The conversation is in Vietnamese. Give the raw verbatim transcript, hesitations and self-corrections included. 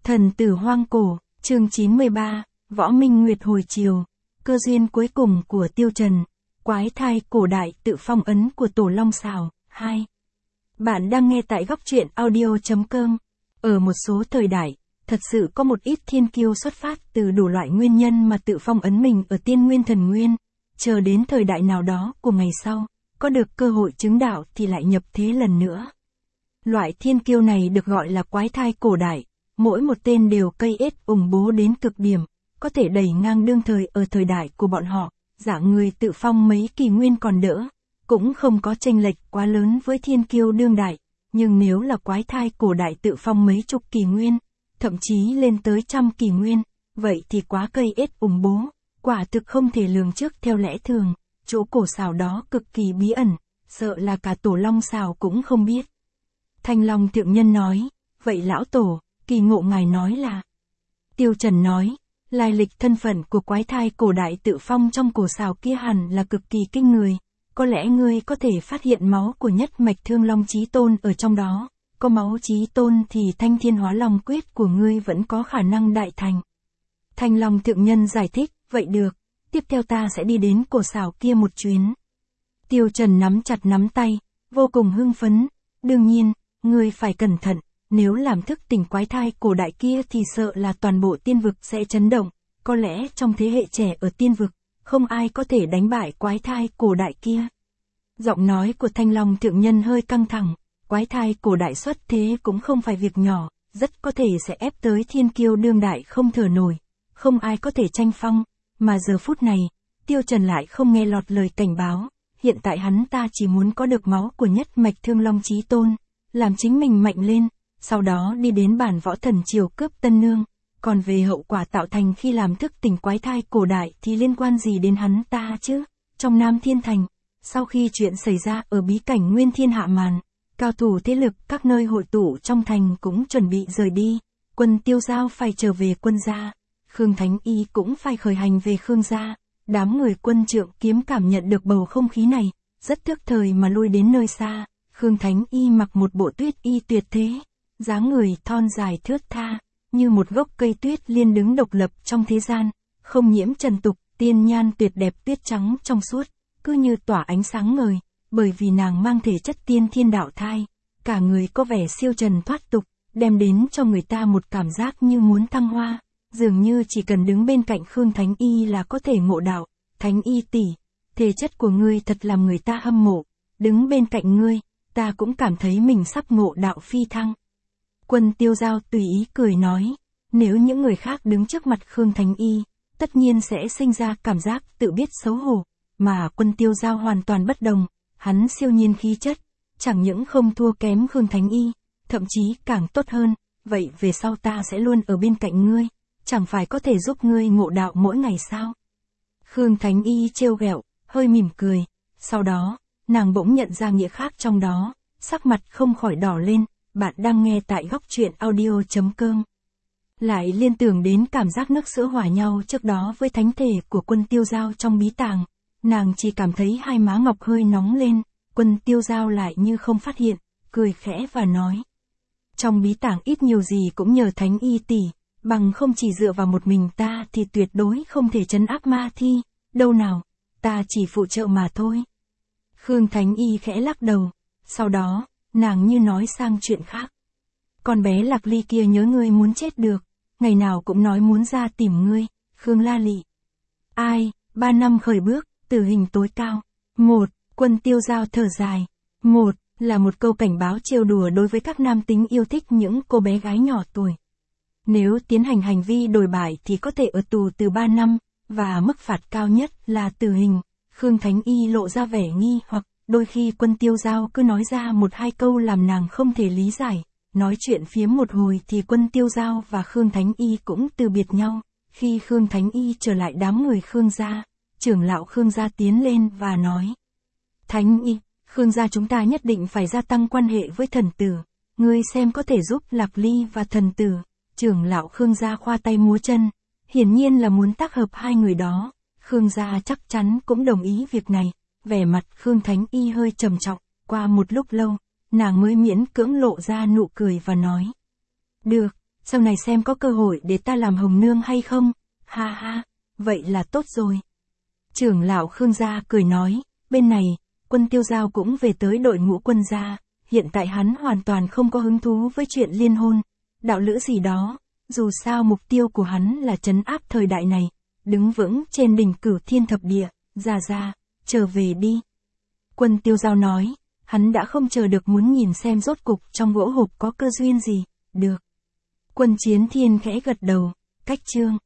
Thần tử hoang cổ, chương chín mươi ba, Võ Minh Nguyệt hồi chiều, cơ duyên cuối cùng của Tiêu Trần, quái thai cổ đại tự phong ấn của Tổ Long Sào, hai. Bạn đang nghe tại góc truyện audio chấm com. Ở một số thời đại, thật sự có một ít thiên kiêu xuất phát từ đủ loại nguyên nhân mà tự phong ấn mình ở tiên nguyên thần nguyên, chờ đến thời đại nào đó của ngày sau, có được cơ hội chứng đạo thì lại nhập thế lần nữa. Loại thiên kiêu này được gọi là quái thai cổ đại, mỗi một tên đều cây ết ủng bố đến cực điểm, có thể đẩy ngang đương thời ở thời đại của bọn họ, dạng người tự phong mấy kỳ nguyên còn đỡ, cũng không có chênh lệch quá lớn với thiên kiêu đương đại, nhưng nếu là quái thai cổ đại tự phong mấy chục kỳ nguyên, thậm chí lên tới trăm kỳ nguyên, vậy thì quá cây ết ủng bố, quả thực không thể lường trước theo lẽ thường, chỗ cổ xào đó cực kỳ bí ẩn, sợ là cả Tổ Long Sào cũng không biết. Thanh Long Thượng Nhân nói, vậy lão tổ, kỳ ngộ ngài nói là. Tiêu Trần nói, lai lịch thân phận của quái thai cổ đại tự phong trong cổ xào kia hẳn là cực kỳ kinh người, có lẽ ngươi có thể phát hiện máu của nhất mạch Thương Long Chí Tôn ở trong đó, có máu Chí Tôn thì Thanh Thiên Hóa Long Quyết của ngươi vẫn có khả năng đại thành. Thanh Long Thượng Nhân giải thích, vậy được, tiếp theo ta sẽ đi đến cổ xào kia một chuyến. Tiêu Trần nắm chặt nắm tay, vô cùng hưng phấn, đương nhiên, ngươi phải cẩn thận, nếu làm thức tỉnh quái thai cổ đại kia thì sợ là toàn bộ tiên vực sẽ chấn động, có lẽ trong thế hệ trẻ ở tiên vực, không ai có thể đánh bại quái thai cổ đại kia. Giọng nói của Thanh Long Thượng Nhân hơi căng thẳng, quái thai cổ đại xuất thế cũng không phải việc nhỏ, rất có thể sẽ ép tới thiên kiêu đương đại không thở nổi, không ai có thể tranh phong, mà giờ phút này, Tiêu Trần lại không nghe lọt lời cảnh báo, hiện tại hắn ta chỉ muốn có được máu của nhất mạch Thương Long Chí Tôn, làm chính mình mạnh lên, sau đó đi đến bản võ thần triều cướp Tân Nương, còn về hậu quả tạo thành khi làm thức tỉnh quái thai cổ đại thì liên quan gì đến hắn ta chứ? Trong Nam Thiên Thành, sau khi chuyện xảy ra ở bí cảnh Nguyên Thiên hạ màn, cao thủ thế lực các nơi hội tụ trong thành cũng chuẩn bị rời đi, quân Tiêu Giao phải trở về quân gia, Khương Thánh Y cũng phải khởi hành về Khương gia, đám người quân Trượng Kiếm cảm nhận được bầu không khí này, rất thức thời mà lui đến nơi xa. Khương Thánh Y mặc một bộ tuyết y tuyệt thế, dáng người thon dài thướt tha, như một gốc cây tuyết liên đứng độc lập trong thế gian, không nhiễm trần tục, tiên nhan tuyệt đẹp tuyết trắng trong suốt, cứ như tỏa ánh sáng ngời, bởi vì nàng mang thể chất tiên thiên đạo thai, cả người có vẻ siêu trần thoát tục, đem đến cho người ta một cảm giác như muốn thăng hoa, dường như chỉ cần đứng bên cạnh Khương Thánh Y là có thể ngộ đạo. Thánh Y tỷ, thể chất của ngươi thật làm người ta hâm mộ, đứng bên cạnh ngươi, ta cũng cảm thấy mình sắp ngộ đạo phi thăng. Quân Tiêu Giao tùy ý cười nói, nếu những người khác đứng trước mặt Khương Thánh Y, tất nhiên sẽ sinh ra cảm giác tự biết xấu hổ, mà quân Tiêu Giao hoàn toàn bất đồng, hắn siêu nhiên khí chất, chẳng những không thua kém Khương Thánh Y, thậm chí càng tốt hơn, vậy về sau ta sẽ luôn ở bên cạnh ngươi, chẳng phải có thể giúp ngươi ngộ đạo mỗi ngày sao? Khương Thánh Y trêu ghẹo, hơi mỉm cười, sau đó, nàng bỗng nhận ra nghĩa khác trong đó, sắc mặt không khỏi đỏ lên, bạn đang nghe tại góc truyện audio chấm com. Lại liên tưởng đến cảm giác nước sữa hòa nhau trước đó với thánh thể của quân Tiêu Giao trong bí tàng, nàng chỉ cảm thấy hai má ngọc hơi nóng lên, quân Tiêu Giao lại như không phát hiện, cười khẽ và nói. Trong bí tàng ít nhiều gì cũng nhờ Thánh Y tỷ, bằng không chỉ dựa vào một mình ta thì tuyệt đối không thể trấn áp ma thi, đâu nào, ta chỉ phụ trợ mà thôi. Khương Thánh Y khẽ lắc đầu, sau đó, nàng như nói sang chuyện khác. Con bé Lạc Ly kia nhớ ngươi muốn chết được, ngày nào cũng nói muốn ra tìm ngươi, Khương La Lị. Ai, ba năm khởi bước, tử hình tối cao. Một, quân Tiêu Giao thở dài. Một, là một câu cảnh báo trêu đùa đối với các nam tính yêu thích những cô bé gái nhỏ tuổi. Nếu tiến hành hành vi đồi bại thì có thể ở tù từ ba năm, và mức phạt cao nhất là tử hình. Khương Thánh Y lộ ra vẻ nghi hoặc, đôi khi quân Tiêu Giao cứ nói ra một hai câu làm nàng không thể lý giải, nói chuyện phiếm một hồi thì quân Tiêu Giao và Khương Thánh Y cũng từ biệt nhau, khi Khương Thánh Y trở lại đám người Khương gia, trưởng lão Khương gia tiến lên và nói. Thánh Y, Khương gia chúng ta nhất định phải gia tăng quan hệ với thần tử, ngươi xem có thể giúp Lạc Ly và thần tử, trưởng lão Khương gia khoa tay múa chân, hiển nhiên là muốn tác hợp hai người đó. Khương gia chắc chắn cũng đồng ý việc này, vẻ mặt Khương Thánh Y hơi trầm trọng, qua một lúc lâu, nàng mới miễn cưỡng lộ ra nụ cười và nói. Được, sau này xem có cơ hội để ta làm hồng nương hay không, ha ha, vậy là tốt rồi. Trưởng lão Khương gia cười nói, bên này, Quân Tiêu Giao cũng về tới đội ngũ quân gia, hiện tại hắn hoàn toàn không có hứng thú với chuyện liên hôn, đạo lữ gì đó, dù sao mục tiêu của hắn là trấn áp thời đại này, đứng vững trên đỉnh cửu thiên thập địa, ra ra, trở về đi. Quân Tiêu Giao nói, hắn đã không chờ được muốn nhìn xem rốt cục trong gỗ hộp có cơ duyên gì, được. Quân Chiến Thiên khẽ gật đầu, cách chương.